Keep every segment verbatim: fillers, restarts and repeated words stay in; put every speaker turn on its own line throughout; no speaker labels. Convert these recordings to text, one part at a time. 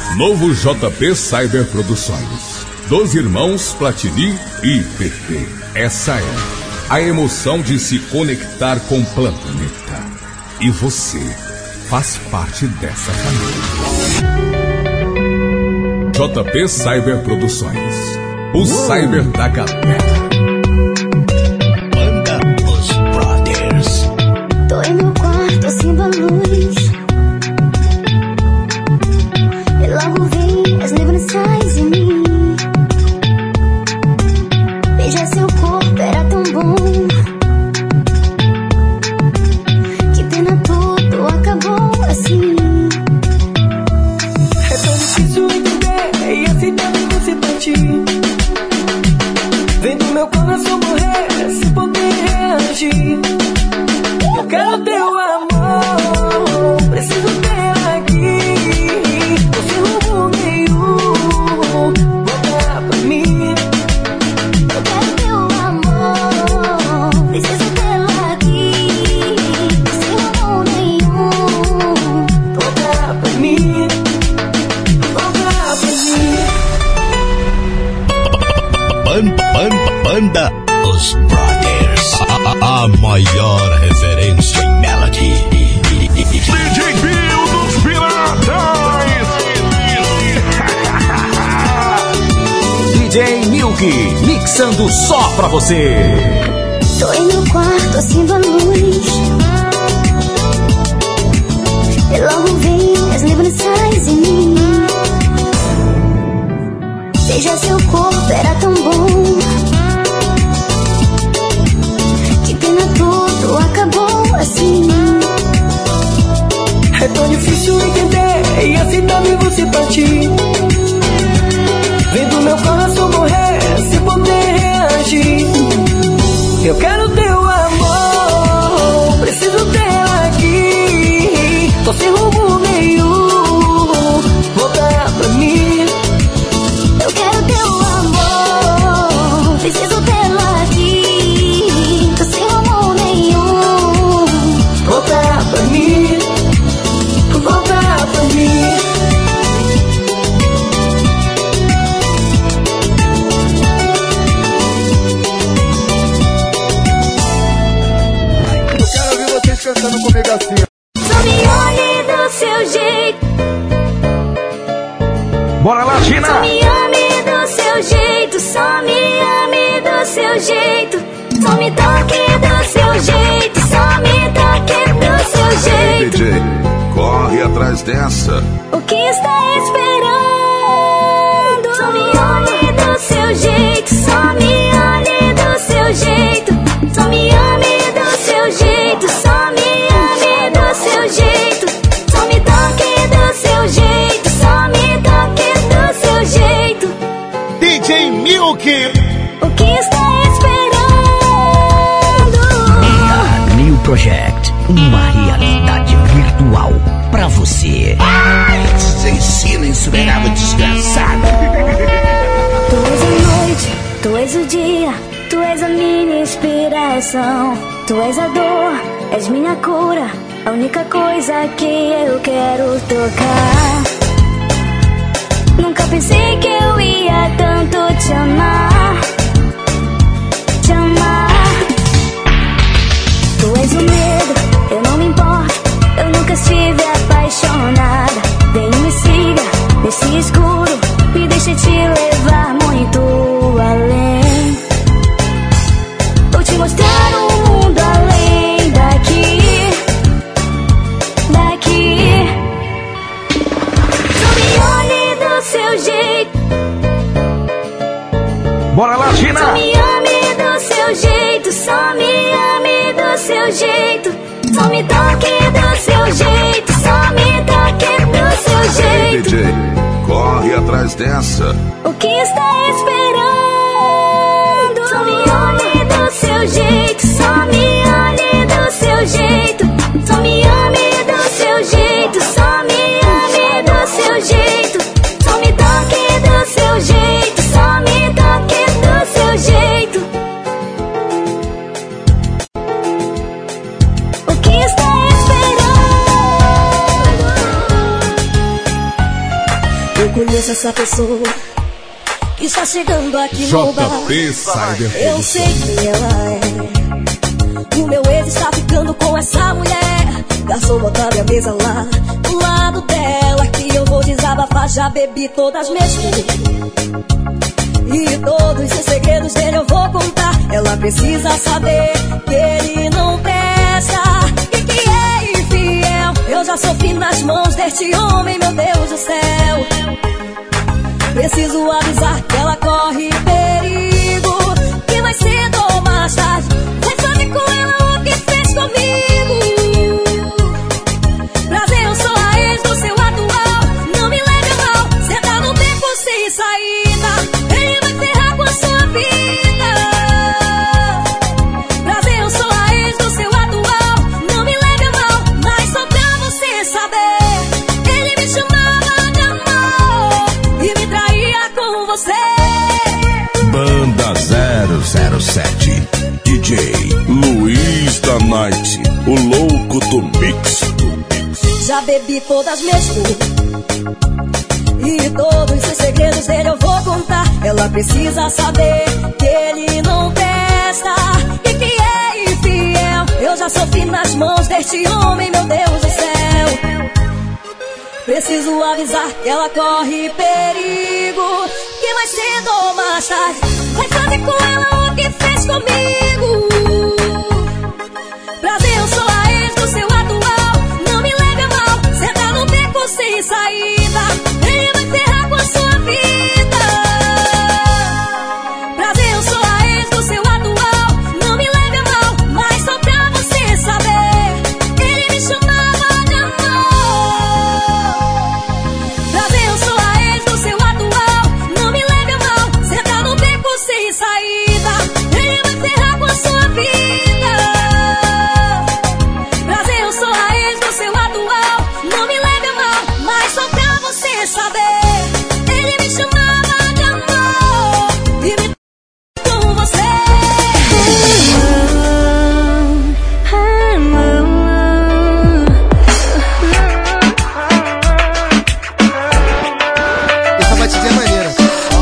Novo J P Cyber Produções. Dos irmãos Platini e P P. Essa é a emoção de se conectar com o planeta. E você faz parte dessa família. J P Cyber Produções. O Cyber da galera.
Banda Os Brothers.
Tô em meu quarto, acendo a luz. E logo vem as lembranças em mim. Beijar seu corpo era tão bom. Que pena, tudo acabou assim.
É tão difícil entender e aceitar que você partir. Vendo meu coração morrer sem poder reagir. Eu quero teu amor, preciso ter aqui. Você roubou nenhum, volta pra mim.
Eu quero teu amor, preciso tê-la aqui. Sem amor nenhum,
Volta pra mim, volta pra mim.
Ban- ban- Banda Os Brothers. A, a- a maior referência em melody.
D J Bill dos Piratas.
D J Milk, mixando só pra você.
tô em meu quarto, acendo a luz. E logo vem as lembranças em mim. Beijar seu corpo era tão bom. Que pena, tudo acabou assim.
É tão difícil entender e aceitar ver você partir. Vendo meu coração morrer sem poder reagir. Eu quero teu amor, preciso ter aqui. Tô sem rumo nenhum, volta pra mim.
Eu quero teu amor, preciso tê-la aqui. Tô sem amor nenhum.
Volta pra mim, volta pra mim.
Eu quero ouvir vocês cantando comigo assim.
Só me olhe do seu jeito.
Bora lá,
Só
Gina!
me ame do seu jeito. Só me ame do seu jeito. Só me toque do seu jeito. Só me toque do seu jeito.
D J, corre atrás dessa.
O que está esperando? Só me olhe do seu jeito. Só me olhe do seu jeito. Só me ame do seu jeito. Só me ame do seu jeito. Só me toque do seu jeito. Só me toque do seu jeito.
D J Milk.
O que está esperando?
New Project. Uma realidade virtual pra você. Ai, você ensina insuperável desgraçado.
Tu és a noite, tu és o dia, tu és a minha inspiração. Tu és a dor, és minha cura, a única coisa que eu quero tocar. Nunca pensei que eu ia tanto te amar, te amar. Tu és o medo, eu não me importo, eu nunca estive apaixonada. Vem me siga, nesse escuro, me deixa te levar muito além. Vou te mostrar um mundo além daqui, daqui. Só me olhe do seu jeito.
Bora lá,
Só
Gina!
me ame do seu jeito. Só me ame do seu jeito. Só me toque do seu jeito. Só me toque do seu
D
jeito.
J, corre atrás dessa.
O que está esperando? Só me olhe do seu jeito. Só me olhe do seu jeito. Só me ame do seu jeito. Só me ame do seu jeito. Só me toque do seu jeito. Só me toque do seu jeito. O que está esperando?
Eu
conheço essa pessoa que está chegando aqui no bar.
J P Cyber
Eu
Produções.
sei quem ela é. O meu ex está ficando com essa mulher. Garçom, bota minha mesa lá do lado dela, que eu vou desabafar. Já bebi todas mesmo, e todos os segredos dele eu vou contar. Ela precisa saber que ele não presta e que é infiel. Eu já sofri nas mãos deste homem, meu Deus do céu. Preciso avisar que ela corre perigo, que mais cedo ou mais tarde vai fazer com ela o que fez comigo. Prazer, eu sou a ex do seu atual. Não me leve a mal, cê tá no beco sem saída. Ele vai ferrar com a sua vida. Prazer, eu sou a ex do seu atual. Não me leve a mal, mas só pra você saber, ele me chamava de amor e me traía com você.
Banda zero zero sete, D J Luiz da Night, o louco do mix.
Já bebi todas mesmo, e todos os segredos dele eu vou contar. Ela precisa saber que ele não presta e que é infiel. Eu já sofri nas mãos deste homem, meu Deus do céu. Preciso avisar que ela corre perigo, que mais cedo ou mais tarde vai fazer com ela o que fez comigo. Prazer, eu sou a ex do seu atual. Não me leve a mal, cê tá no beco sem saída. Ele vai ferrar com a sua vida. Prazer, eu sou a ex do seu atual. Não me leve a mal, mas só pra você saber, ele me chamava de amor. Prazer, eu sou a ex do seu atual. Não me leve a mal, cê tá no beco sem saída. Ele vai ferrar com a sua vida. Prazer, eu sou a ex do seu atual. Não me leve a mal, mas só pra você saber, ele me chamava de amor e me com você.
Essa batidinha é maneira.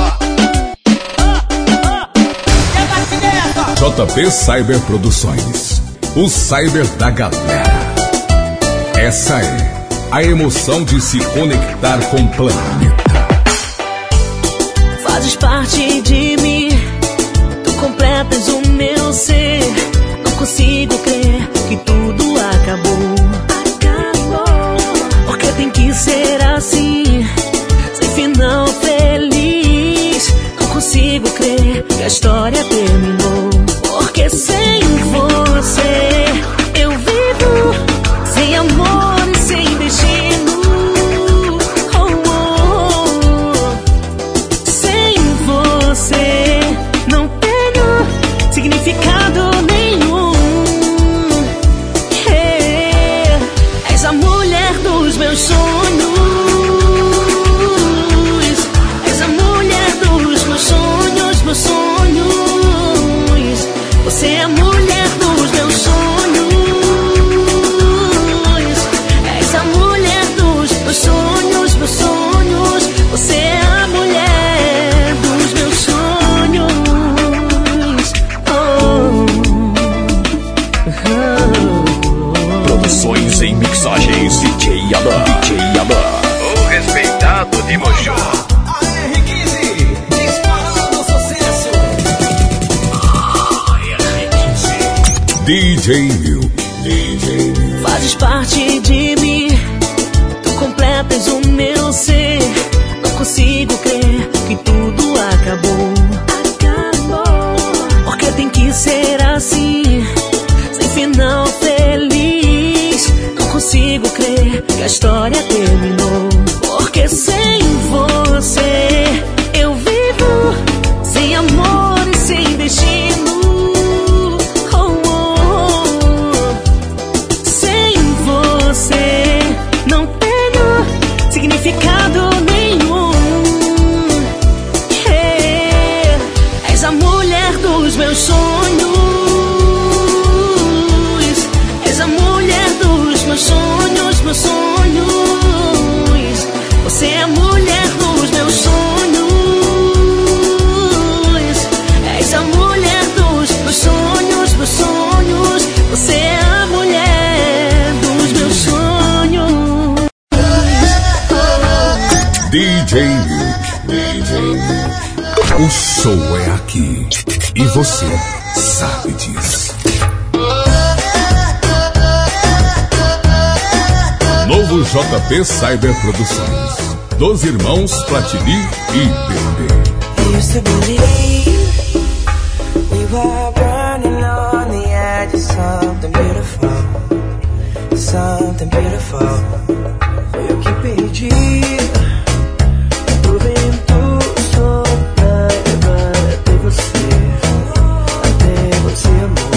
J P Cyber Produções. O cyber da galera. Essa é a emoção de se conectar com o planeta.
Fazes parte de mim, tu completas o meu ser. Não consigo crer que tudo acabou. Acabou. Porque tem que ser assim, sem final feliz. Não consigo crer que a história terminou. Porque sem você eu vivo sem amor e sem destino. Oh, oh, oh. Sem você não tenho significado nenhum. É, és a mulher dos meus sonhos. És a mulher dos meus sonhos, meus sonhos. Você é a mulher dos meus sonhos. És a mulher dos meus sonhos, meus sonhos. Você é a mulher dos meus sonhos. Oh, oh.
Produções em mixagens D J Alan, D J Alan, o respeitado de Mojo.
A R quinze, disparando sucesso.
D J Mil. D J Mil.
Fazes parte de mim, tu completas o meu ser. Não consigo crer que tudo acabou. Acabou. Porque tem que ser assim, sem final feliz. Não consigo crer que a história terminou. Porque sem você eu vivo sem amor e sem destino. Oh, oh, oh. Sem você não tenho significado nenhum. É, és a mulher dos meus sonhos. És a mulher dos meus sonhos, meus sonhos. Você é a mulher dos
D J Milk. D J Milk. O show é aqui. E você sabe disso. Novo J P Cyber Produções. Dos irmãos Platini e P P.
Used to believe we were burning on the edge of something beautiful, something beautiful. Foi eu que perdi o vento soprava até você, até você, amor.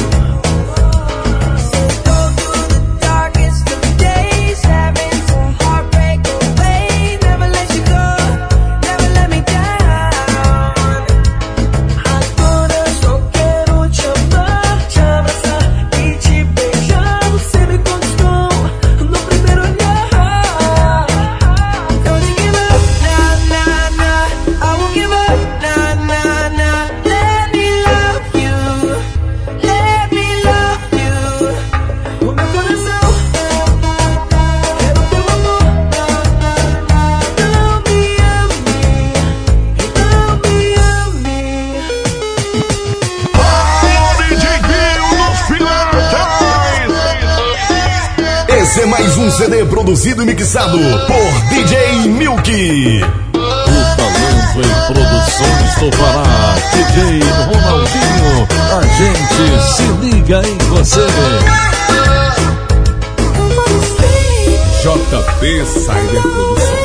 Esse é mais um C D produzido e mixado por D J Milk.
O talento em produções do Pará, D J Ronaldinho. A gente se liga em você.
J P Cyber Produções.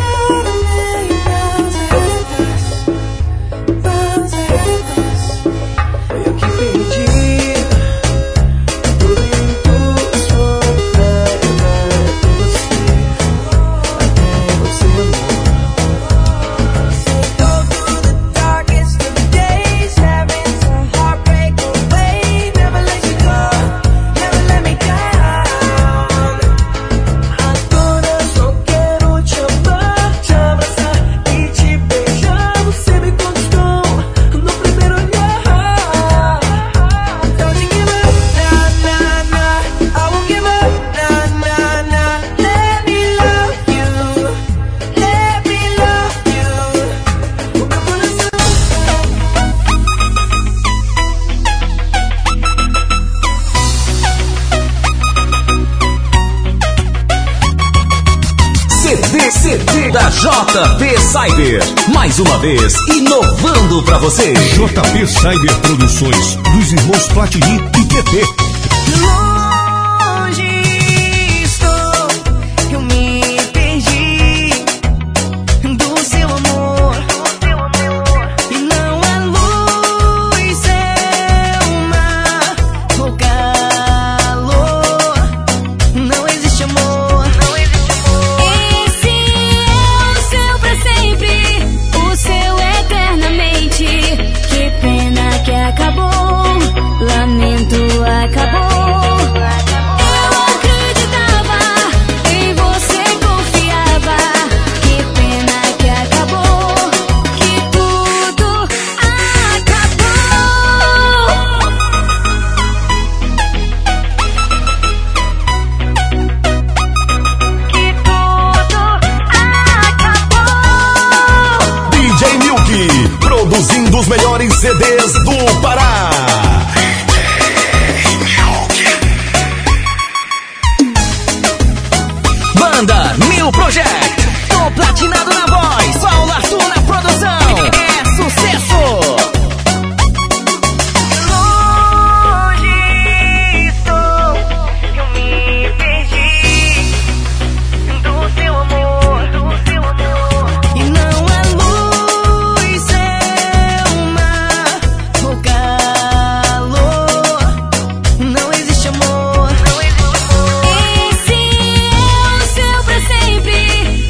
C D da J P Cyber, mais uma vez inovando pra você.
J P Cyber Produções, dos irmãos Platini e P P.
Longe estou, eu me perdi do seu amor, e não há luz, é o mar, o calor, não existe amor.
Acabou, lamento, acabou. Eu acreditava, em você confiava. Que pena que acabou, que tudo acabou. Que tudo acabou.
D J Milk, produzindo os melhores C Ds do Pará.
Banda New Project, tô platinado na voz, Paulo Arthur na produção, é sucesso!
Longe estou, eu me perdi do seu amor, do seu amor. E não há luz, é o mar, o calor, não existe amor, não existe amor.
Esse é o seu pra sempre,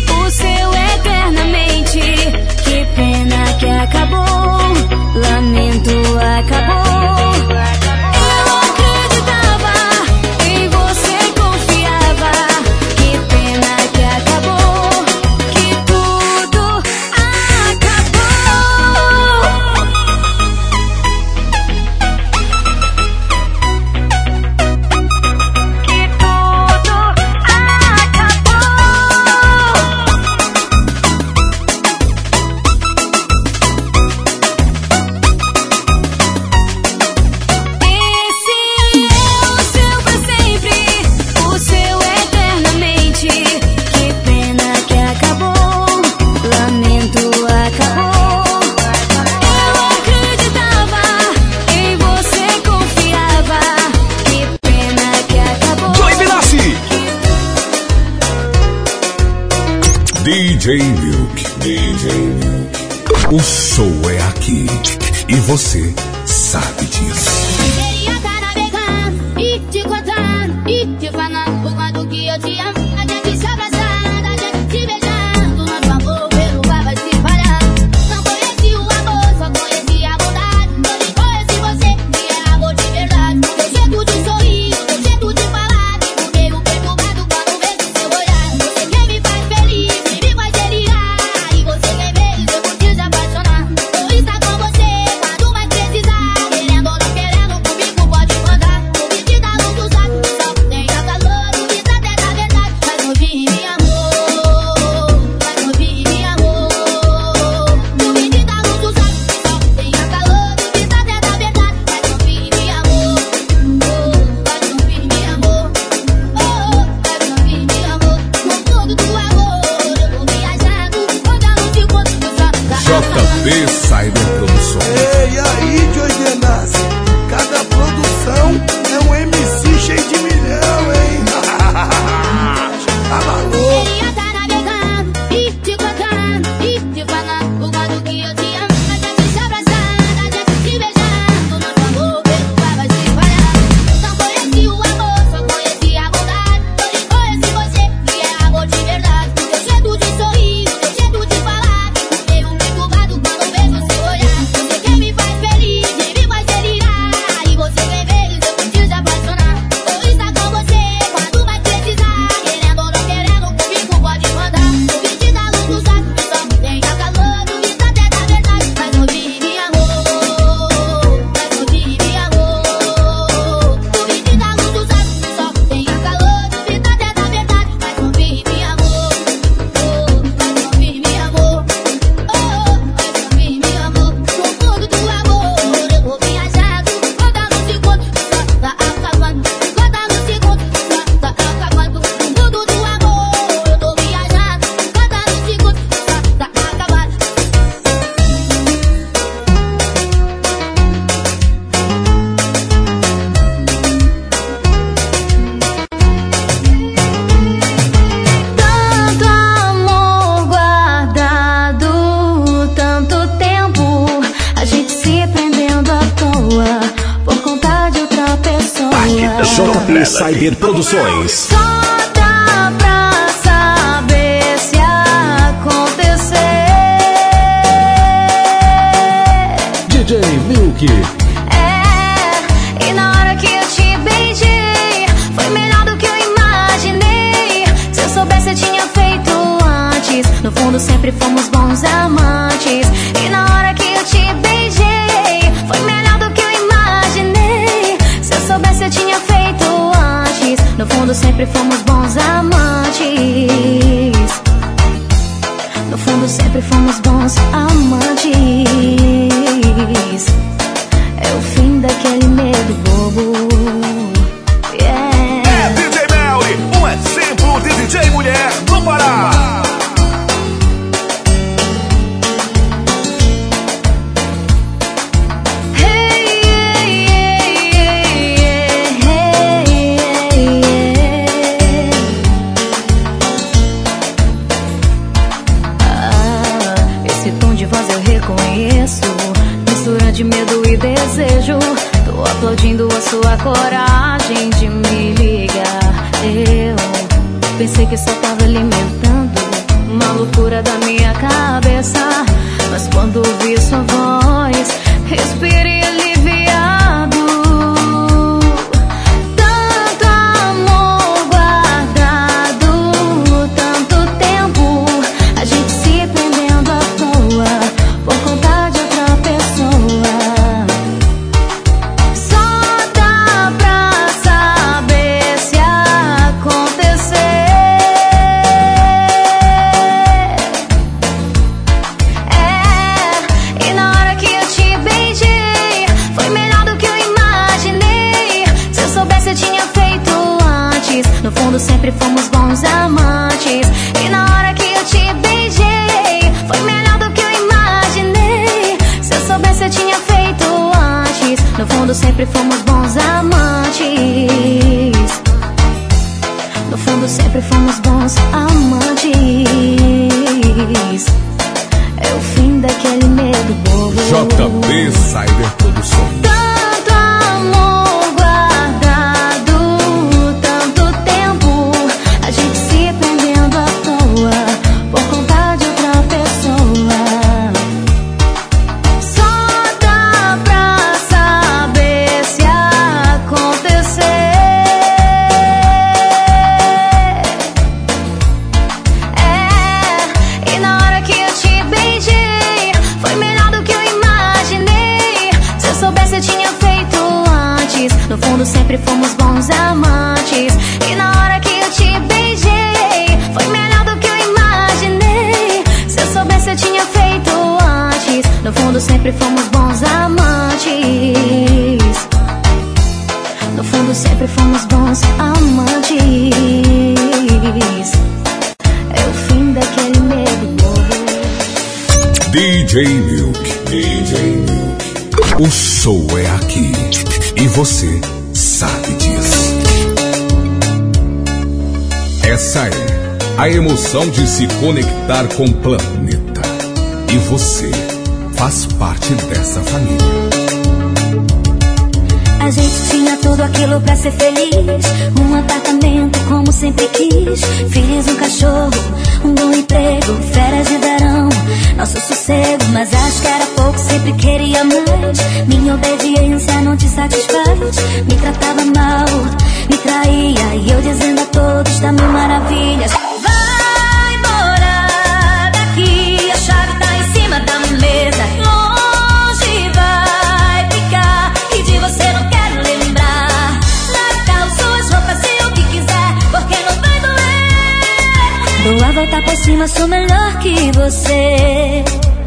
J Milk. D J Milk. O show é aqui e você sabe disso.
Queria estar navegando e te contando e te falando o quanto que eu te amo. A gente se abraçando, a gente se beijando. Nosso amor pelo ar vai se espalhar. Não conheci o amor, só conheci a bondade. Hoje conheci você, que é amor de verdade. O teu jeito de sorrir, o teu jeito de falar. Fico meio perturbado quando vejo seu olhar. Você quem me faz feliz, quem me faz delirar. E você quem vê, eu vou te apaixonar. Vou estar com você quando mais precisar. Querendo ou não querendo, comigo pode mandar. O que te dá luz do saco, só tem a calor. O que tá até da verdade, faz ouvir me amor. Faz ouvir me amor. O que te dá luz do saco, só tem a calor. O que tá até da verdade, faz ouvir me amor. Faz ouvir me amor. Faz ouvir me amor. No fundo do amor, eu vou viajando. Quando a luz de quando tu
J B Cyber Produções.
Ei, aí, Joy Denassi, cada produção é um M C cheio de milhão, hein? Tá maluco?
Queria estar navegando e te contando e te falando o quanto que eu te amo. A gente se abraçando, a gente se beijando. Nosso amor pelo ar vai se espalhar. Não conheci o amor, só conheci a bondade. Hoje conheci você, que é amor de verdade. O teu jeito de sorrir, o teu jeito de falar. Fico meio perturbado quando vejo seu olhar. Você quem me faz feliz, quem me faz delirar. E você quem vê, eu vou te apaixonar. Vou estar com você quando mais precisar. Querendo ou não querendo, comigo pode mandar. O que te dá luz do saco, só tem a calor. O que tá até da verdade, faz ouvir me amor. Faz ouvir me amor. O que te dá luz do saco, só tem a calor. O que tá até da verdade, faz ouvir me amor. Faz ouvir me amor. Faz ouvir me amor. No fundo do amor, eu vou viajando. Quando a luz se conta, tá acabando. Quando a luz se conta, tá acabando. No mundo do amor, eu tô viajando. Quando a luz se conta, tá acabando.
Tanto amor guardado, tanto tempo, a gente se prendendo à toa por conta de outra pessoa.
J B Cyber Produções.
Só dá pra saber se acontecer.
D J Milk.
É, e na hora que eu te beijei, foi melhor do que eu imaginei. Se eu soubesse, eu tinha feito antes. No fundo, sempre fomos bons amantes. E na hora que eu te beijei, foi melhor do que eu imaginei. Se eu soubesse, eu tinha feito antes. No fundo, sempre fomos bons amantes. No fundo, sempre fomos bons amantes. É o fim daquele medo bobo. Yeah.
É D J Melly, um exemplo de D J mulher no Pará.
Hey, hey, hey, hey, hey, hey. Ah, esse tom de voz eu reconheço, mistura de medo e desejo. Tô aplaudindo a sua coragem de me ligar. Eu pensei que só tava alimentando uma loucura da minha cabeça, mas quando ouvi sua voz, respirei aliviado. Tanto amor guardado, tanto tempo, a gente se prendendo à toa por conta de outra pessoa. Só dá pra saber se acontecer. É, e na hora que eu te beijei, foi melhor do que eu imaginei. Se eu soubesse, eu tinha feito antes. No fundo, sempre fomos bons amantes. E na hora que eu te beijei, foi melhor do que eu imaginei. Se eu soubesse, eu tinha feito antes. No fundo, sempre fomos bons amantes. No fundo, sempre fomos bons amantes.
J P Cyber Produções.
Tanto amor guardado, tanto tempo, a gente se prendendo à toa por conta de outra pessoa. Só dá pra saber se acontecer. É, e na hora que eu te beijei, foi melhor do que eu imaginei. Se eu soubesse eu tinha feito antes. No fundo sempre fomos bons amantes. E na hora que eu te beijei, foi melhor do que eu imaginei. Se eu soubesse eu tinha feito antes. No fundo sempre fomos bons amantes. No fundo sempre fomos bons amantes. É o fim daquele medo novo.
D J Milk, D J Milk. O show é aqui e você sabe disso. Essa é a emoção de se conectar com o planeta. E você faz parte dessa família.
A gente tinha tudo aquilo pra ser feliz. Um apartamento como sempre quis. Filhos, um cachorro, um bom emprego, férias de verão, nosso sossego. Mas acho que era pouco, sempre queria mais. Minha obediência não te satisfaz. Me tratava mal, me traía, e eu dizendo a todos tá mil maravilhas. Vai embora daqui, a chave tá em cima da mesa. Longe vai ficar, e de você não quero lembrar. Natal, suas roupas e o que quiser, porque não vai doer. Dou a volta por cima, sou melhor que você.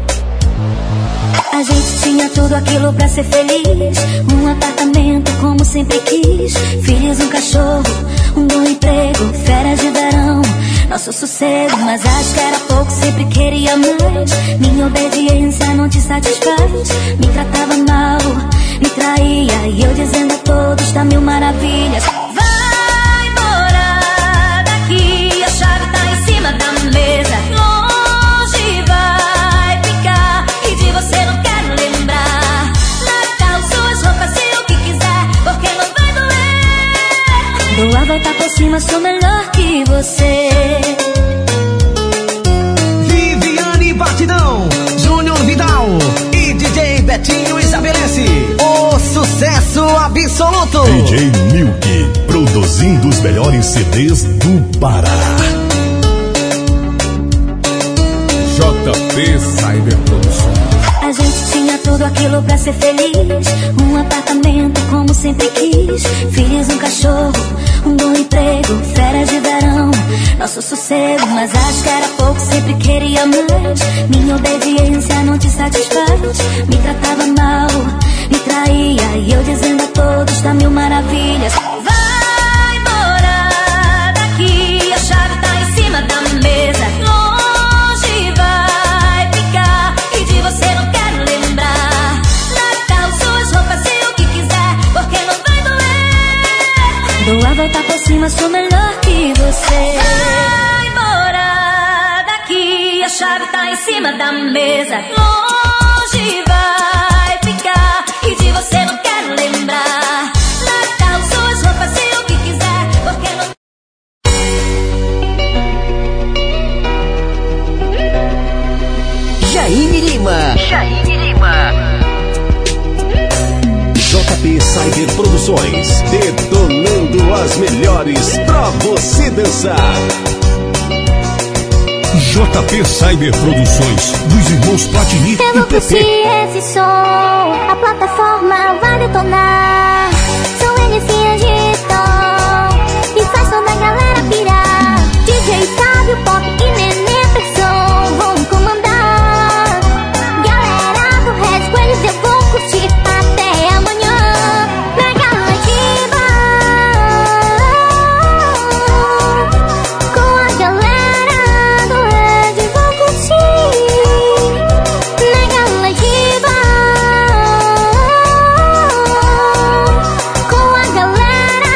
A gente tinha tudo aquilo pra ser feliz. Um apartamento como sempre quis. Filhos, um cachorro, um bom emprego, férias de verão, nosso sossego. Mas acho que era pouco, sempre queria mais. Minha obediência não te satisfaz. Me tratava mal, me traía, e eu dizendo a todos tá mil maravilhas. Vai embora daqui, a chave tá em cima da mesa. Longe vai ficar, e de você não quero lembrar. Natal, suas roupas e o que quiser, porque não vai doer. Dou a volta por cima, sou melhor que você.
Viviane Batidão, Júnior Vidal e D J Betinho estabelece o sucesso absoluto.
D J Milk, produzindo os melhores C Ds do Pará.
J P Cyber Produções.
A gente tinha tudo aquilo pra ser feliz. Um apartamento como sempre quis. Filhos, um cachorro, um bom emprego, férias de verão, nosso sossego. Mas acho que era pouco, sempre queria mais. Minha obediência não te satisfaz. Me tratava mal, me traía, e eu dizendo a todos tá mil maravilhas. Vai embora daqui, a chave tá em cima da mesa. Longe vai ficar, e de você não quero lembrar. Natal, suas roupas e o que quiser, porque não vai doer. Dou a volta por cima, sou melhor que você. Vai embora daqui, a chave tá em cima da mesa. Longe vai ficar, e de você não quero lembrar. Natal, suas roupas e o que quiser, porque não.
Jaime Lima, Jaime Lima,
J P Cyber Produções, detonando as melhores pra você dançar.
J P Cyber Produções, dos irmãos Platini
Eu vou
e P P.
curtir esse som, a plataforma vai detonar. São energias de tom, e faz toda a galera pirar. D J Fábio, Pop e Nenê Persson vão comandar. Galera do Red, com eles eu vou curtir até amanhã. Mega Lativa, com a galera do Red vou curtir. Mega Lativa, com a galera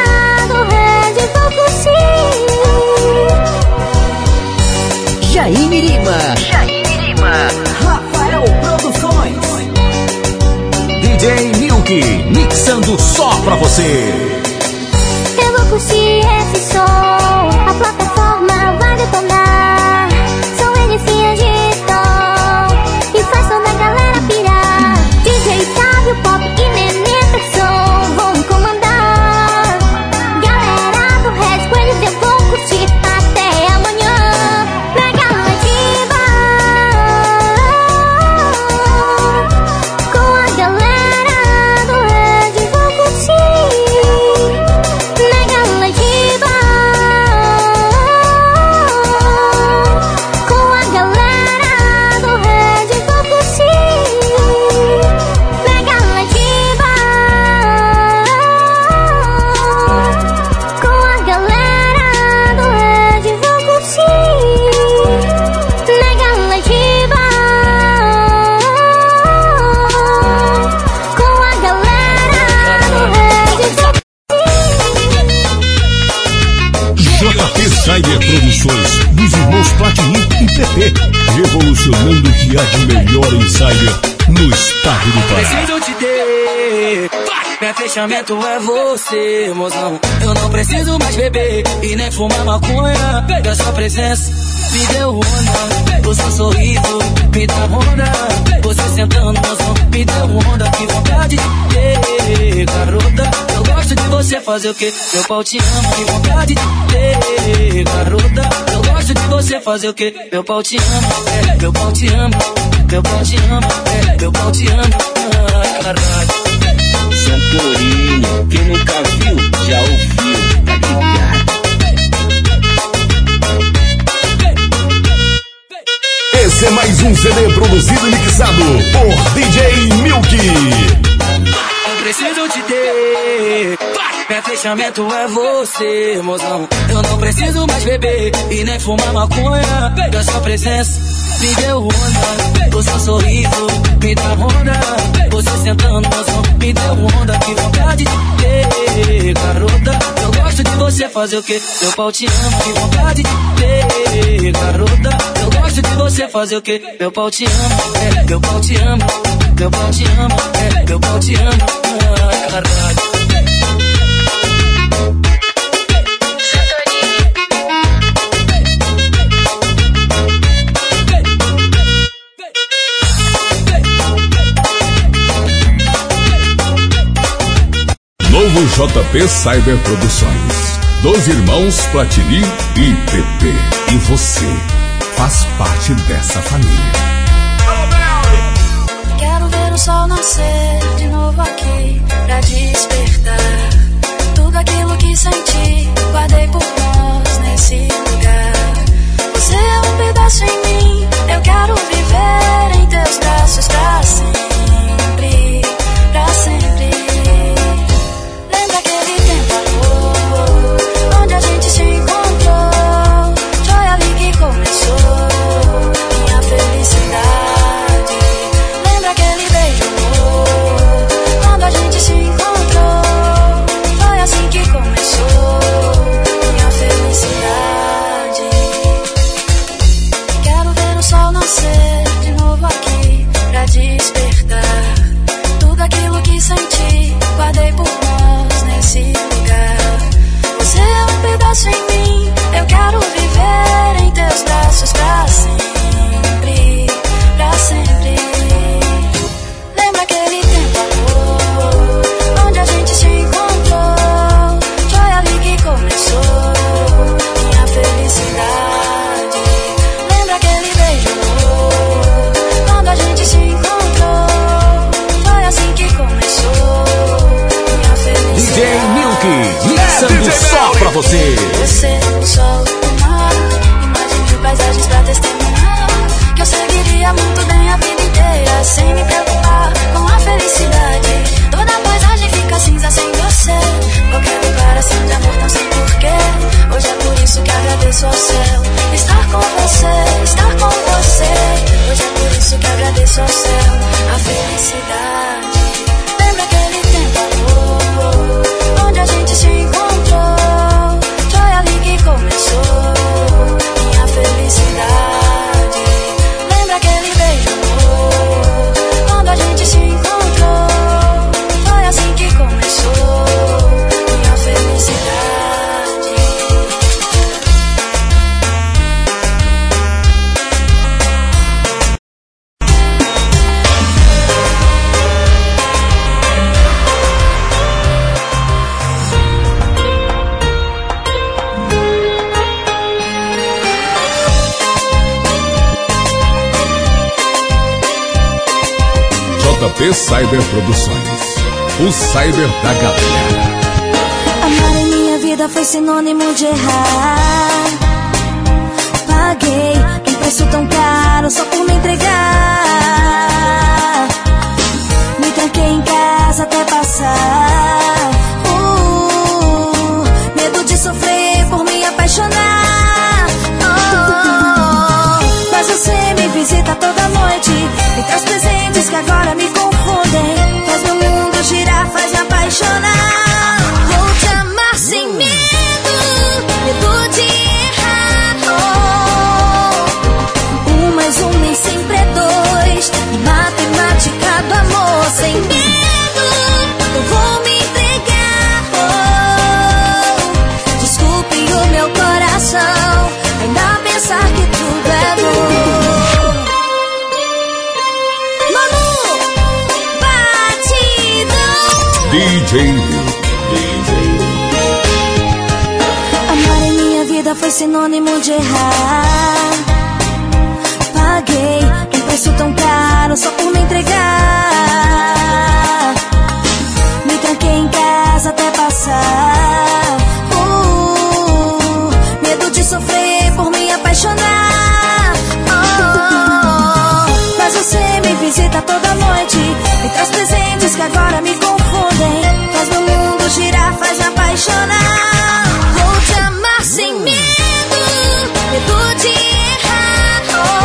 pra você.
Eu vou curtir esse som, a plataforma vai detonar. São energias de tom e faz toda a galera pirar. D J Sábio, Pop e Nenê Person vão comandar. Galera do Red, com eles eu vou curtir até amanhã. Mega Lativa, com a galera do Red vou curtir. Mega Lativa, com a galera do Red vou curtir. Mega Lativa, com a galera do Red vou curtir. Mega Lativa, com a galera do Red vou
J P Cyber Produções, dos irmãos Platini e P P, revolucionando o que há de melhor em Cyber no estado do Pará.
Preciso te ter, meu fechamento é você, mozão. Eu não preciso mais beber e nem fumar maconha. Pega sua presença, me deu onda. O seu sorriso me dá onda. Você sentando, mozão, me deu onda. Que vontade de ter, garota. Eu gosto de você fazer o que? Meu pau te ama. Que vontade de ter, garota. Eu gosto de você fazer o que? Meu pau te ama, é, meu pau te ama. Meu pau te ama, é, meu pau te ama. Ah, caralho.
Santorini, quem nunca viu, já ouviu, tá ligado?
Esse é mais um C D produzido e mixado por D J Milk.
Eu preciso te ter, meu fechamento é você, mozão. Eu não preciso mais beber e nem fumar maconha. Pega sua presença, me deu onda. O seu sorriso me dá onda. Você sentando, mozão, me deu onda. Que vontade de ter, garota. Eu gosto de você fazer o que? Meu pau te ama. Que vontade de ter, garota. Eu gosto de você fazer o que? Meu pau te ama, é, meu pau te ama. Meu pau te ama, é, meu pau te ama. Ah, caralho.
Novo J P Cyber Produções, dos irmãos Platini e P P. E você faz parte dessa família.
Quero ver o sol nascer de novo aqui pra despertar tudo aquilo que senti, guardei por nós nesse lugar. Você é um pedaço em mim, eu quero viver em teus braços pra sempre, pra sempre. Lembra aquele tempo, amor, onde a gente se encontrou? Foi ali que começou minha felicidade. Lembra aquele beijo, amor, quando a gente se encontrou? Foi assim que começou minha felicidade. Quero ver o sol nascer de novo aqui pra despertar tudo aquilo que senti, guardei por nós nesse lugar. Você é um pedaço em mim, eu quero viver em teus braços pra sempre, pra sempre. Lembra aquele tempo, amor, onde a gente se encontrou? Foi ali que começou minha felicidade. Lembra aquele beijo, amor, quando a gente se encontrou? Foi assim que começou minha felicidade.
D J Milk, mixando só pra você.
Você, o sol, o mar, imagem de paisagens pra testemunhar que eu seguiria muito bem a vida inteira sem me preocupar com a felicidade. Toda paisagem fica cinza sem você, qualquer declaração de amor tão sem porquê. Hoje é por isso que agradeço ao céu estar com você, estar com você. Hoje é por isso que agradeço ao céu a felicidade. Lembra aquele tempo, amor, onde a gente se encontrou? Foi ali que começou minha felicidade. Lembra aquele beijo, amor, quando a gente se encontrou? Foi assim que começou
J P Cyber Produções, o cyber da galera.
Amar em minha vida foi sinônimo de errar. Paguei um preço tão caro só por me entregar. Me tranquei em casa até passar. uh, Medo de sofrer por me apaixonar. oh, Mas você me visita toda noite, me traz presentes que agora me confundem. Faz meu mundo girar, faz me apaixonar. Vou te amar sem medo, medo de errar. oh, Um mais um nem sempre é dois, matemática do amor. Sem medo, eu vou me entregar. oh, Desculpe o meu coração ainda pensar que tudo é bom.
D J
Amar em minha vida foi sinônimo de errar. Paguei um preço tão caro só por me entregar. Me tranquei em casa até passar. uh, Medo de sofrer por me apaixonar. oh, Mas você me visita toda noite, me traz presentes que agora me confundem. Faz meu mundo girar, faz me apaixonar. Vou te amar sem medo, medo de errar.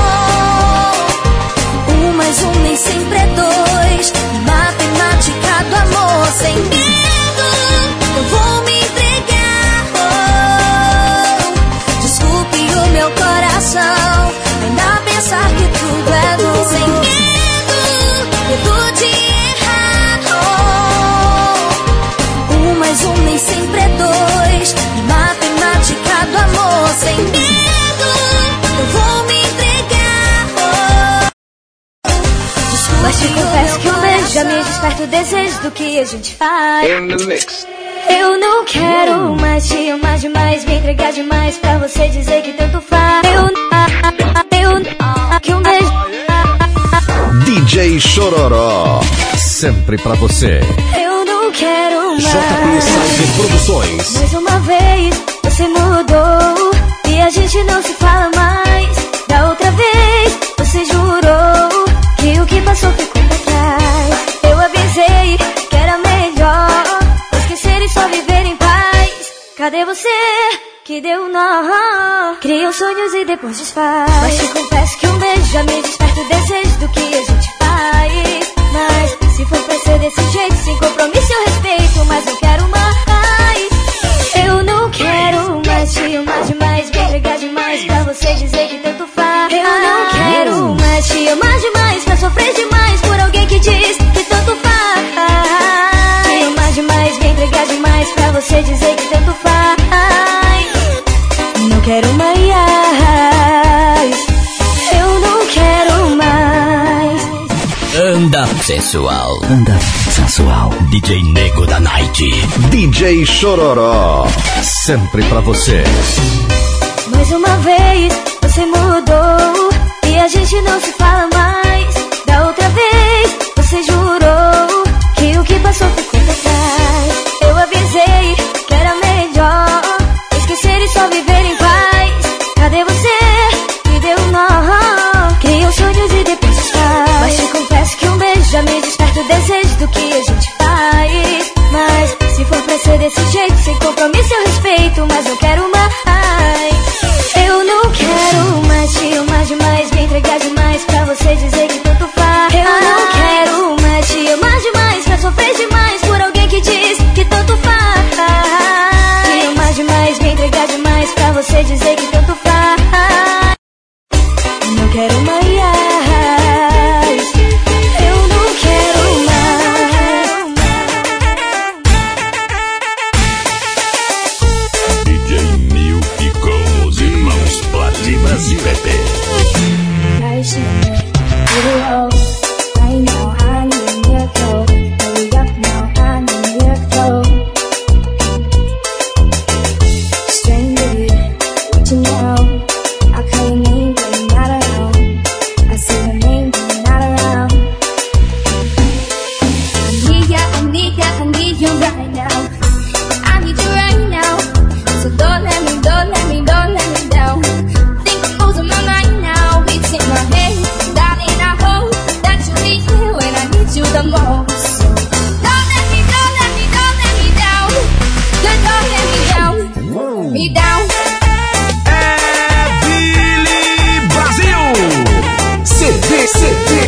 oh, Um mais um nem sempre é dois, matemática do amor. Sem medo, eu vou me entregar. oh, Desculpe o meu coração ainda pensar que tudo é bom. Sem medo, medo de errar. oh, Um mais um nem sempre é dois, matemática do amor. Sem medo, eu vou me entregar. oh, Mas te confesso que um beijo já me desperta o desejo do que a gente faz. Eu não quero mais te amar demais, me entregar demais pra você dizer que tanto faz. Eu, eu, que um beijo.
D J Chororó, sempre pra você.
Eu não quero mais.
J P Cyber Produções.
Mais uma vez você mudou e a gente não se fala mais. Da outra vez você jurou que o que passou ficou pra trás. Eu avisei que era melhor esquecer e só viver em paz. Cadê você que deu nó? Criam sonhos e depois desfaz. Mas te confesso que um beijo já me desperta o desejo do que a gente faz. Mas se for pra ser desse jeito, sem compromisso eu respeito, mas eu quero mais. Eu não quero mais te amar demais, me entregar demais pra você dizer que tanto faz. Eu não quero mais te amar demais, pra sofrer demais por alguém que diz que tanto faz. Te amar demais, me entregar demais pra você dizer que tanto faz. Não quero mais. Eu não quero mais.
Anda sensual, anda sensual. D J Nego da Night.
D J Chororó, sempre pra você.
Mais uma vez você mudou e a gente não se fala mais. Da outra vez você jurou que o que passou ficou pra trás. Eu avisei que era melhor esquecer e só viver em paz. Cadê você que deu nó? Criam sonhos e depois desfaz. Mas te confesso que um beijo já me desperta o desejo do que a gente faz. Mas se for pra ser desse jeito, sem compromisso eu respeito, mas eu quero mais. Eu não quero mais te amar demais, me entregar demais pra você dizer que tanto faz. Eu não quero mais te amar demais, pra sofrer demais por alguém que diz que tanto faz. Te amar demais, me entregar demais pra você dizer que tanto faz. Não quero mais. Eu não quero mais.
D J Milk com os irmãos Platinas e Pepe.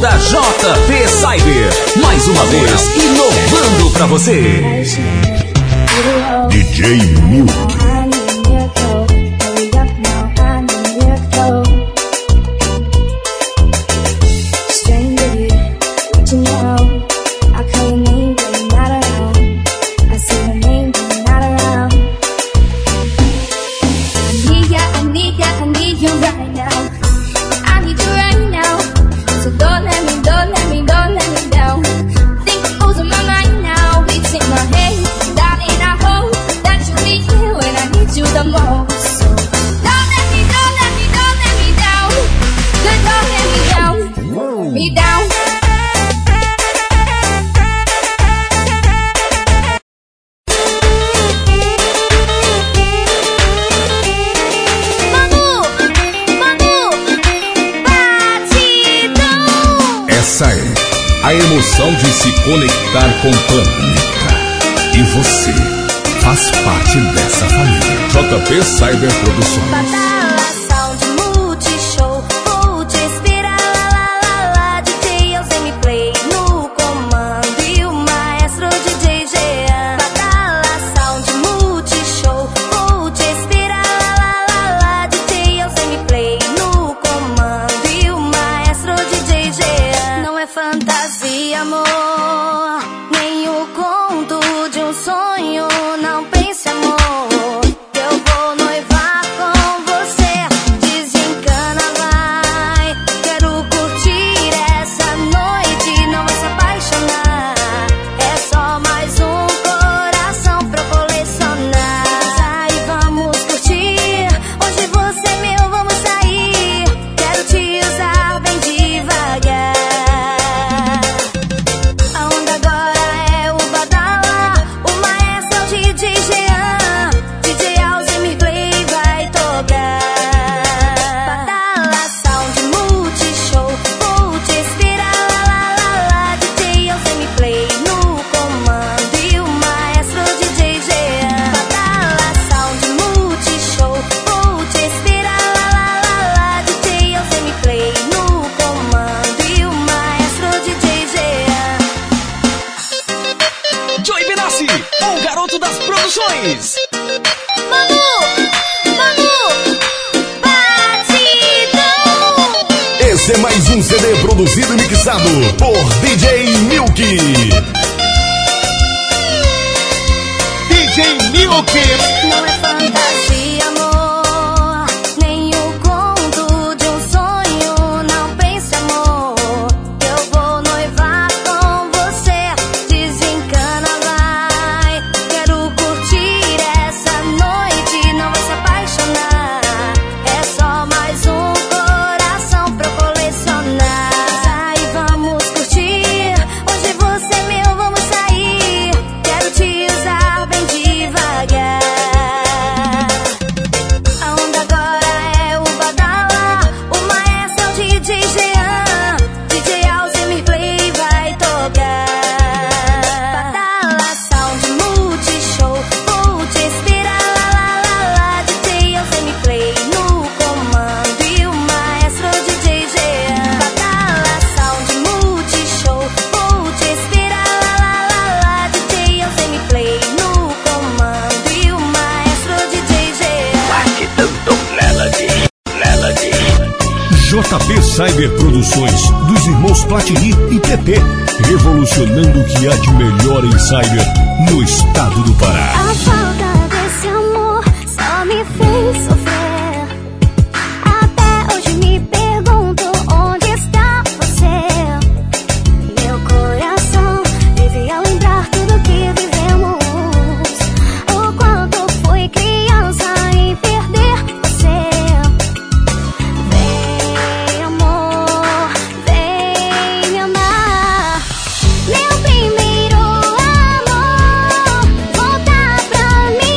da J P Cyber. Mais uma vez, inovando pra você.
D J Milk.
A emoção de se conectar com o planeta. E você faz parte dessa família. J P Cyber Produções.
Badala Sound Multishow, vou te inspirar, lá, lá, lá, D J Alzheimer Play no comando e o maestro D J Jean. Badala Sound Multishow, vou te inspirar, lá, lá, lá, D J Alzheimer Play no comando e o maestro D J Jean. Não é fantasia, amor, nem o conto de um sonho, não pense, amor.
Esse é mais um C D produzido e mixado por D J Milk. D J Milk.
Não é fantasia, amor, nem o conto de um sonho, não pense, amor. Eu vou noivar com você, desencana, vai. Quero curtir essa noite, não vai se apaixonar. É só mais um coração pra colecionar. Sai, vamos curtir, hoje você é meu, vamos sair. Quero te usar bem devagar. A onda agora é o Badala, o maestro é o D J Jean. D J Alzheimer Play vai tocar. Badala Sound Multishow, vou te inspirar, lá, lá, lá, lá. D J Alzheimer Play no comando e o maestro D J Jean. Badala Sound Multishow, vou te inspirar, lá, lá, lá, lá. D J Alzheimer Play no comando e o maestro D J Jean.
J P Cyber Produções, dos irmãos Platini e P P, revolucionando o que há de melhor em cyber no estado do Pará.
A falta desse amor só me fez sofrer. Até hoje me pergunto onde está você. Meu coração vive a lembrar tudo que vivemos. O quanto fui criança em perder você. Vem, amor, vem me amar. Meu primeiro amor, volta pra mim.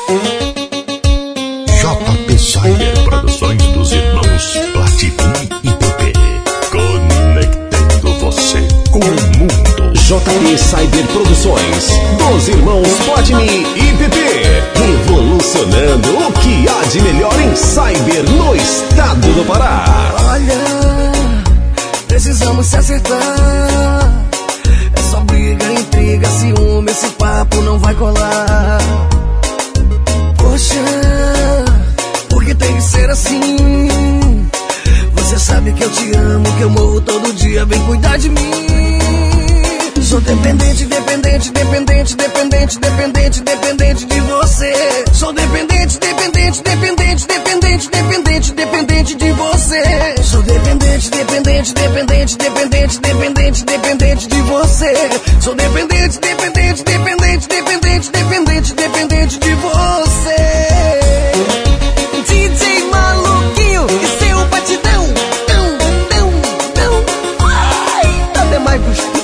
J P Cyber Produções dos irmãos Platini e P P. Conectando você com o mundo.
J P Cyber Produções dos irmãos Platini e P P. Revolucionando o que há de melhor em cyber no estado do Pará.
Olha, precisamos se acertar. É só briga, intriga, ciúme, esse papo não vai colar. Poxa, porque tem que ser assim? Você sabe que eu te amo, que eu morro todo dia, vem cuidar de mim. Sou dependente, dependente, dependente, dependente, dependente, dependente de você. Sou dependente, dependente, dependente, dependente, dependente, dependente de você. Sou dependente, dependente, dependente, dependente, dependente, dependente de você. Sou dependente, dependente, dependente, dependente, dependente, dependente de você. D J Maluquinho e seu batidão. Não, não, não. Ai, até mais gostoso.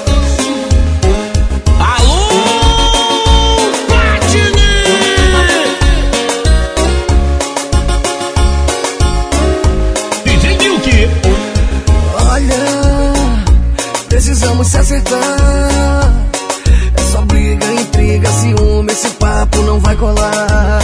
Precisamos se acertar. É só briga, intriga, ciúme, esse papo não vai colar.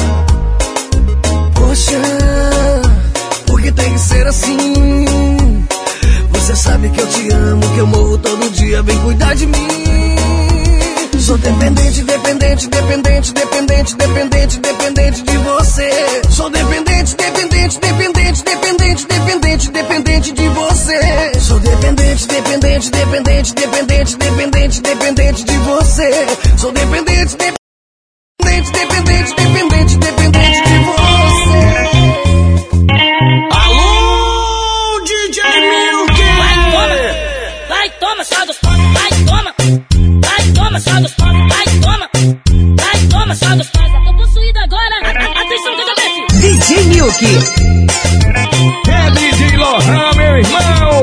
Poxa, porque tem que ser assim? Você sabe que eu te amo, que eu morro todo dia, vem cuidar de mim. Sou dependente, dependente, dependente, dependente, dependente, dependente de você. Sou dependente, dependente, dependente, dependente, dependente, dependente de você. Sou dependente, dependente, dependente, dependente, dependente, dependente de você. Sou dependente, dependente, dependente, dependente, dependente de você.
Alô, D J Milk!
Vai, toma! Vai, toma, só dos pop! Vai, toma! Vai, toma, só dos pop! Vai, toma! Vai, toma, só dos pop! Eu tô possuído agora! Atenção, que eu tô bem!
D J Milk!
É D J Lohan, meu irmão!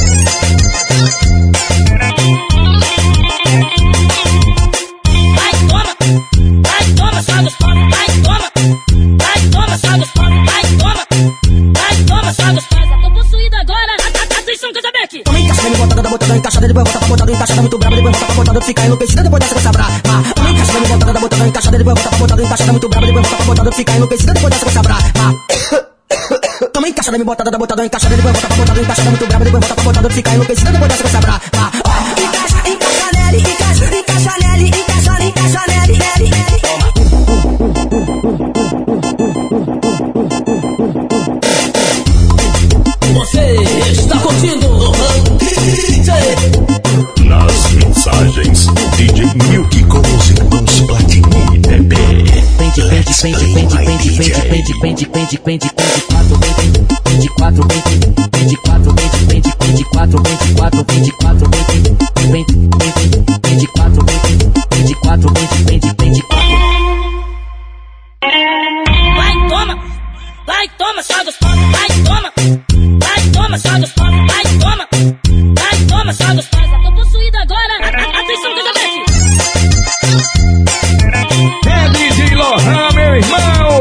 Vai, toma! Vai, toma, só dos pop! Vai, toma! Vai, toma, só dos pop! Vai, toma! Vai, toma, só dos pop! Eu tô possuído agora! Atenção, que eu tô bem aqui!
Toma encaixa, me botada, botada, encaixada, depois volta pra botada, encaixada, muito brava, depois volta pra botada, fica enlouquecida, depois dessa coisa brava. Toma encaixa, me botada, botada, encaixada, depois volta pra botada, encaixada, muito brava, depois volta pra botada, fica enlouquecida, depois dessa coisa brava. Toma encaixa, me botada, botada, encaixada, depois volta pra botada, encaixada, muito brava, depois volta pra botada, fica enlouquecida, depois dessa coisa brava. Encaixa, encaixa nele, encaixa, encaixa nele, encaixa, encaixa nele, nele, nele.
Você está curtindo D J.
Nas mensagens, D J Milk com os irmãos Platini e P P.
Pende, pende, pende, pende, pende, pende, pende, pende, pende, pende, quatro, pende, quatro, pende, pende, quatro, pende, pende, pende, quatro, pende, quatro, pende, quatro, pende, pende, pende, pende, quatro, pende, pende, quatro, pende, pende, pende, quatro.
Vai, toma! Vai, toma, só dos pop! Vai, toma! Vai, toma, só dos pop! Vai, toma! Vai, toma, só dos pop! Eu tô possuído agora! Atenção, que eu tô bem aqui!
É D J Lohan, meu irmão!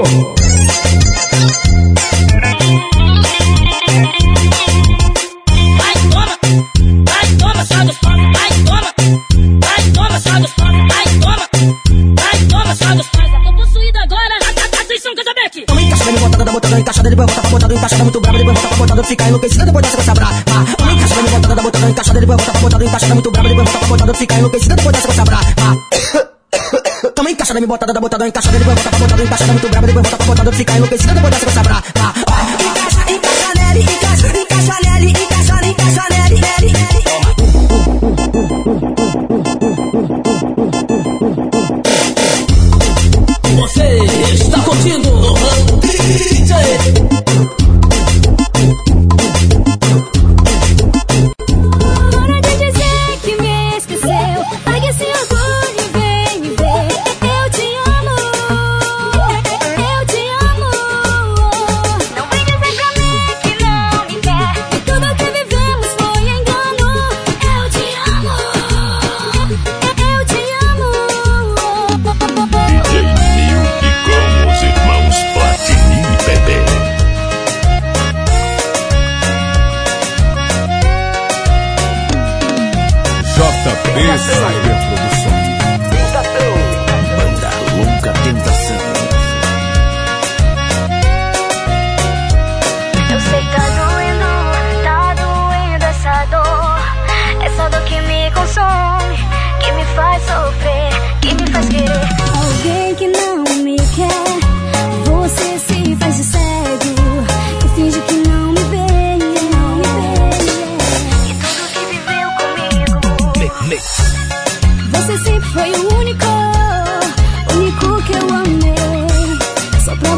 Vai, toma! Vai, toma, só dos pop! Vai, toma! Vai, toma, só dos pop! Vai, toma! Vai, toma, só dos pop! Eu tô possuído agora! Atenção, que eu tô bem aqui!
Toma encaixa, me botada, botada, encaixada, depois volta pra botada, encaixada, muito brava, depois volta pra botada, fica enlouquecida, depois dessa coisa brava. Toma encaixa, me botada, botada, encaixada, depois volta pra botada, encaixada, muito brava, depois volta pra botada, fica enlouquecida, depois dessa coisa brava. Toma encaixa, me botada, botada, encaixada, depois volta pra botada, encaixada, muito brava, depois volta pra botada, fica enlouquecida, depois dessa coisa brava. Encaixa, encaixa nele, encaixa, encaixa nele, encaixa, encaixa nele, nele, nele.
Você está curtindo D J.
Para de dizer que me esqueceu, largue esse orgulho e vem me ver. Eu te amo, eu te amo.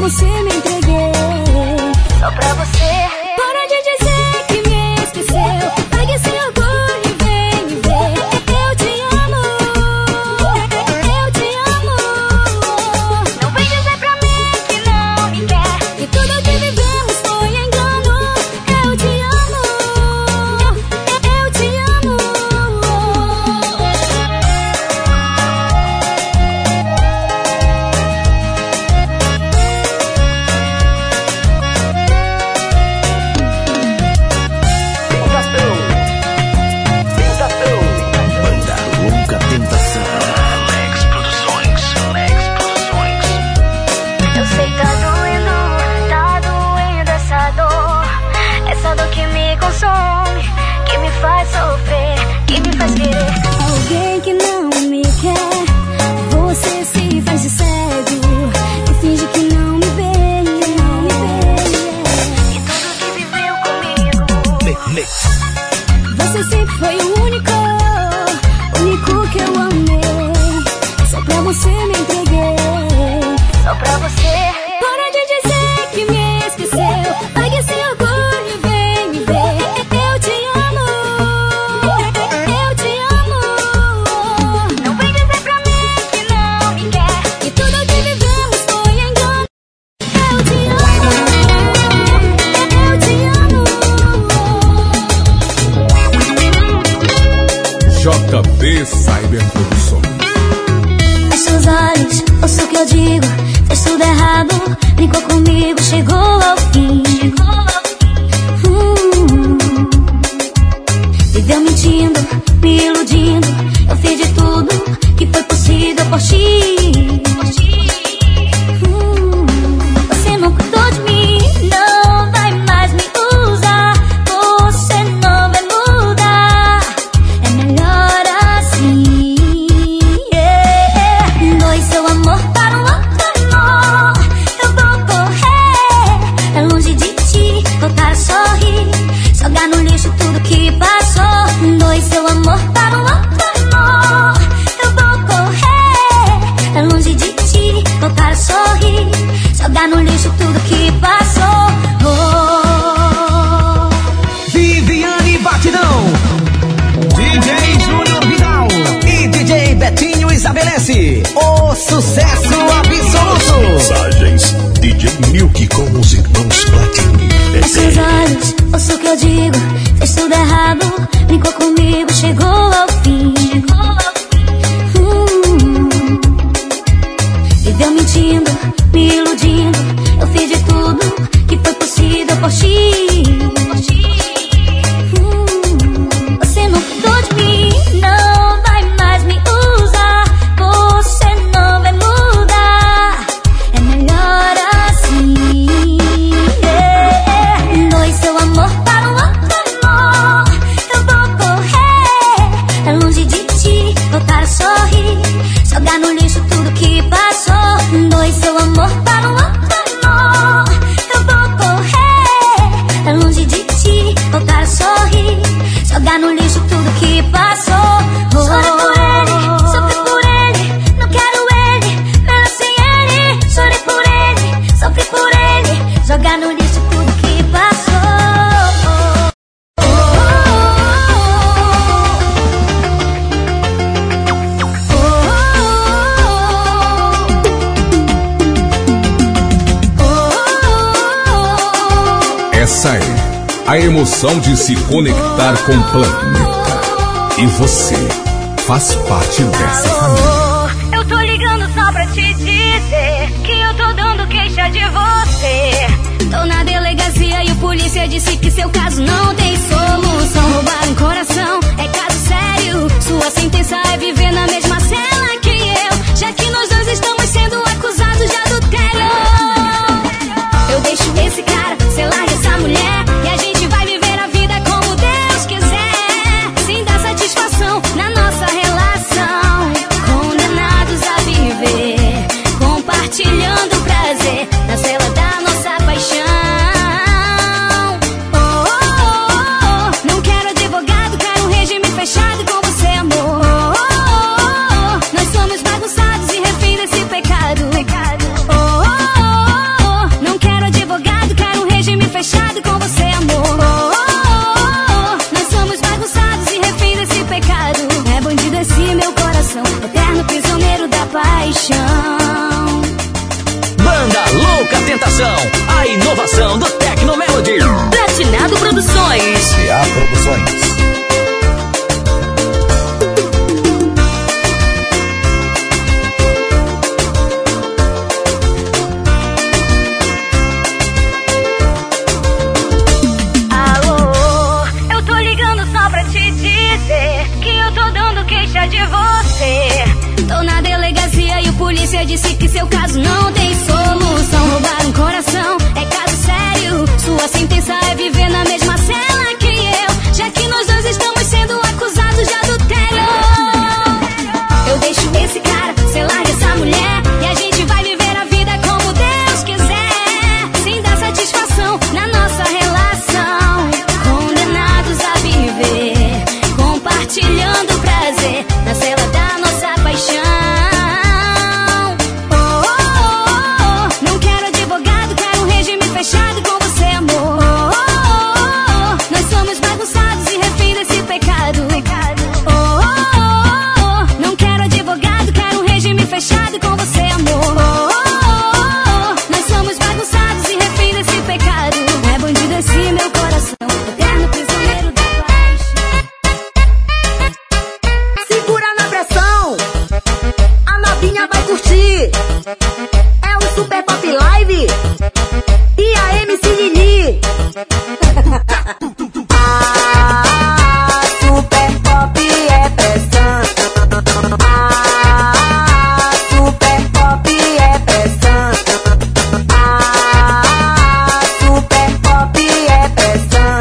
você me entreguei. Só pra você. Para de dizer que me esqueceu. Pague esse orgulho e vem me ver. Eu te amo, eu te amo. Não vem dizer pra mim que não me quer, que tudo que vivemos foi engano. Eu te amo, eu te amo.
Banda Louca Tentação. Lex Produções. Lex Produções.
Eu sei tá doendo, tá doendo essa dor. Essa dor que me consome, que me faz sofrer, que me faz querer alguém que não me quer. Você se faz de cego e finge que não me vê, não me vê. E tudo que viveu comigo, você sempre foi o único, único que eu amei. Só pra você me entreguei, só pra você. Para de dizer que me esqueceu. Pague esse orgulho e vem me ver. Eu te amo, eu te amo. Não vem dizer pra mim que não me quer, que tudo que vivemos foi engano. Eu te amo, eu te amo.
J B Cyber Produções.
Os seus olhos, ouço o que eu digo. Fez tudo errado, brincou comigo, chegou ao fim. Hum. Viveu mentindo, me iludindo. Eu fiz de tudo que foi possível por ti. Hum. Você não cuidou de mim, não vai mais me usar. Você não vai mudar, é melhor assim. Yeah. Doe seu amor para um outro amor. Eu vou correr, é longe de ti, voltar a sorrir, jogar no lixo tudo que passou. Doe seu amor para um outro amor. Eu vou correr, é longe de ti, voltar a sorrir, jogar no lixo tudo que passou. Oh.
Viviane Batidão, D J Júnior Vidal e D J Betinho estabelece o sucesso absoluto.
Mensagens D J Milk com os irmãos Platini.
Os seus olhos, ouço o que eu digo. Fez tudo errado, brincou comigo, chegou ao fim. Hum. Viveu mentindo, me iludindo. Eu fiz de tudo que foi possível por ti. Hum. Você não cuidou de mim, não vai mais me usar. Você não vai mudar, é melhor assim. Yeah. Doe seu amor para um outro amor. Eu vou correr, é longe de ti, voltar a sorrir, jogar no lixo tudo que passou. Doe seu amor para um outro amor. Eu vou correr, é longe de ti, voltar a sorrir, jogar no lixo tudo que passou. Oh. Chorei por ele, sofri por ele, não quero ele, melhor sem ele. Chorei por ele, sofri por ele, jogar no lixo tudo que passou. Oh, oh, oh.
Essa é a emoção de se conectar com o planeta. E você faz parte dessa família.
Eu tô ligando só pra te dizer que eu tô dando queixa de você. Tô na delegacia e o polícia disse que seu caso não tem solução. Roubar um coração é caso sério. Sua sentença é viver na mesma cela que eu, já que nós dois estamos sendo acusados de adultério. Eu deixo esse cara, cê larga essa mulher, e a gente vai viver a vida como Deus quiser, sem dar satisfação na nossa relação. Condenados a viver, compartilhando o prazer na cela da nossa paixão. Oh, oh, oh, oh. Não quero advogado,
apresentação, a inovação do Tecno Melody.
Platinado Produções.
C A Produções.
De você. Tô na delegacia e o polícia disse que seu caso não tem solução. Roubar um coração é caso sério. Sua sentença é viver na mesma cela que eu, já que nós dois estamos sendo acusados de adultério. Eu deixo esse cara, cê larga essa mulher e a gente vai viver a vida como Deus quiser, sem dar satisfação na nossa relação. Condenados a viver, compartilhando prazer na cela da nossa paixão. Oh, oh, oh, oh. Não quero advogado, quero um regime fechado com você, amor. Oh, oh, oh. Nós somos bagunçados e refém desse pecado. Oh, oh, oh. Não quero advogado, quero um regime fechado com você, amor. Oh, oh, oh. Nós somos bagunçados e refém desse pecado. É bandido esse meu coração, eterno prisioneiro da paixão.
Segura na pressão, a novinha vai curtir. É o Super Pop Live e a M C Lili. Ah, Super Pop é pressão. Ah, Super Pop é pressão. Ah, Super Pop é pressão.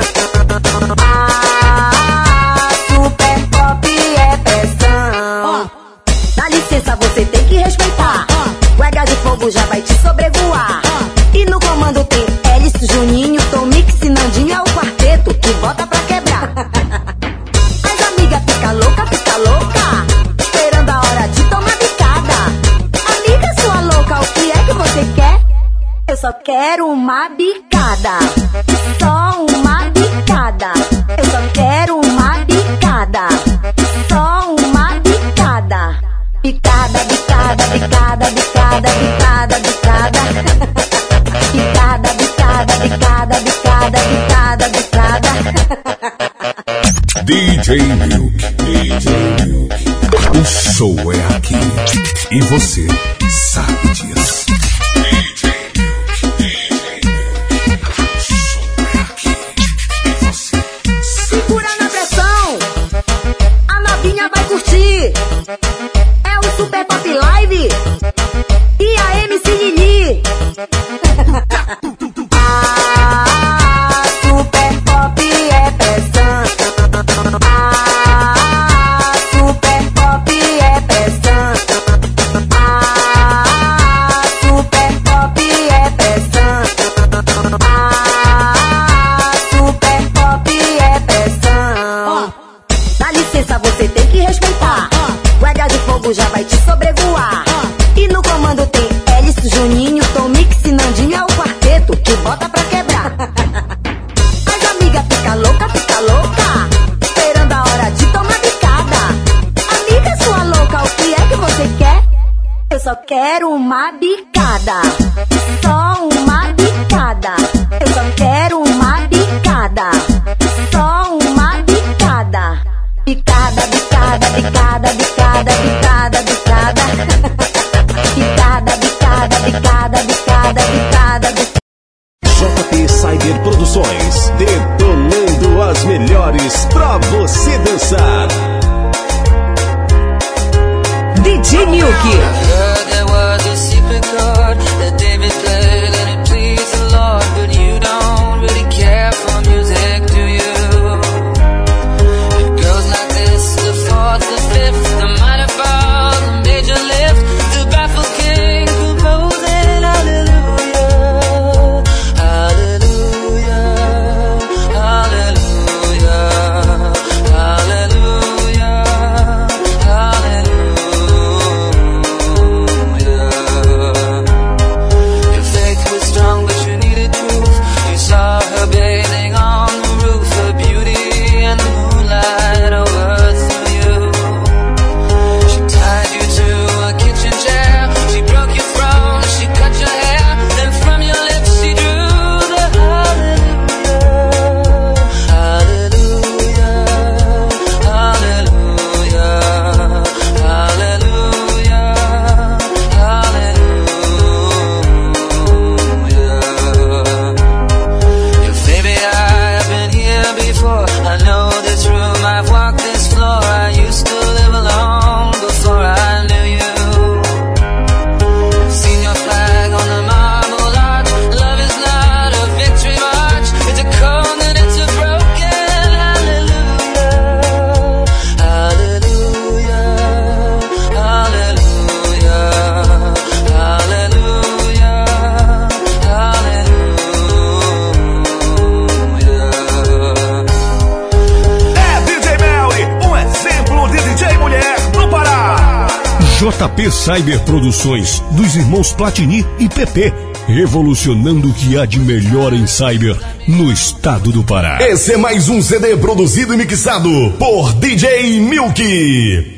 Ah, Super Pop é pressão. Dá licença, você tem que respeitar. O H de fogo já vai te sobrevoar. E no comando tem Hélice, Juninho, Tom Mix e Nandinho. É o quarteto que bota pra quebrar. As amigas fica louca, fica louca, esperando a hora de tomar bicada. Amiga sua louca, o que é que você quer? Eu só quero uma bicada. Só uma bicada. Eu só quero uma bicada. Só uma bicada. Bicada, bicada, bicada, bicada, bicada, bicada. Bicada, bicada, bicada, bicada, bicada, bicada.
D J Milk, D J Milk. O show é aqui e você sabe disso. D J Milk, D J Milk. O show é aqui e você.
Segura na pressão, a novinha vai curtir. É o Super Pop Live e a M C Lili. Ah, Super Pop é pressão. Ah, Super Pop é pressão. Ah, Super Pop é pressão. Ah, Super Pop é pressão. Dá licença, você tem que respeitar. O H de fogo já vai te sobrevoar. E no comando tem Hélice, Juninho, Tom Mix e Nandinho. É o quarteto que bota pra quebrar. As amigas fica louca, fica louca, esperando a hora de tomar bicada. Amiga sua louca, o que é que você quer? Eu só quero uma bicada. Só uma bicada. Eu só quero uma bicada. Só uma bicada. Bicada, bicada, bicada, bicada, bicada, bicada. Bicada, bicada, bicada, bicada, bicada, bicada.
J P Cyber Produções, detonando as melhores pra você dançar.
D J Milk.
Hallelujah, hallelujah.
J P Cyber Produções, dos irmãos Platini e P P, revolucionando o que há de melhor em cyber no estado do Pará.
Esse é mais um C D produzido e mixado por D J Milk.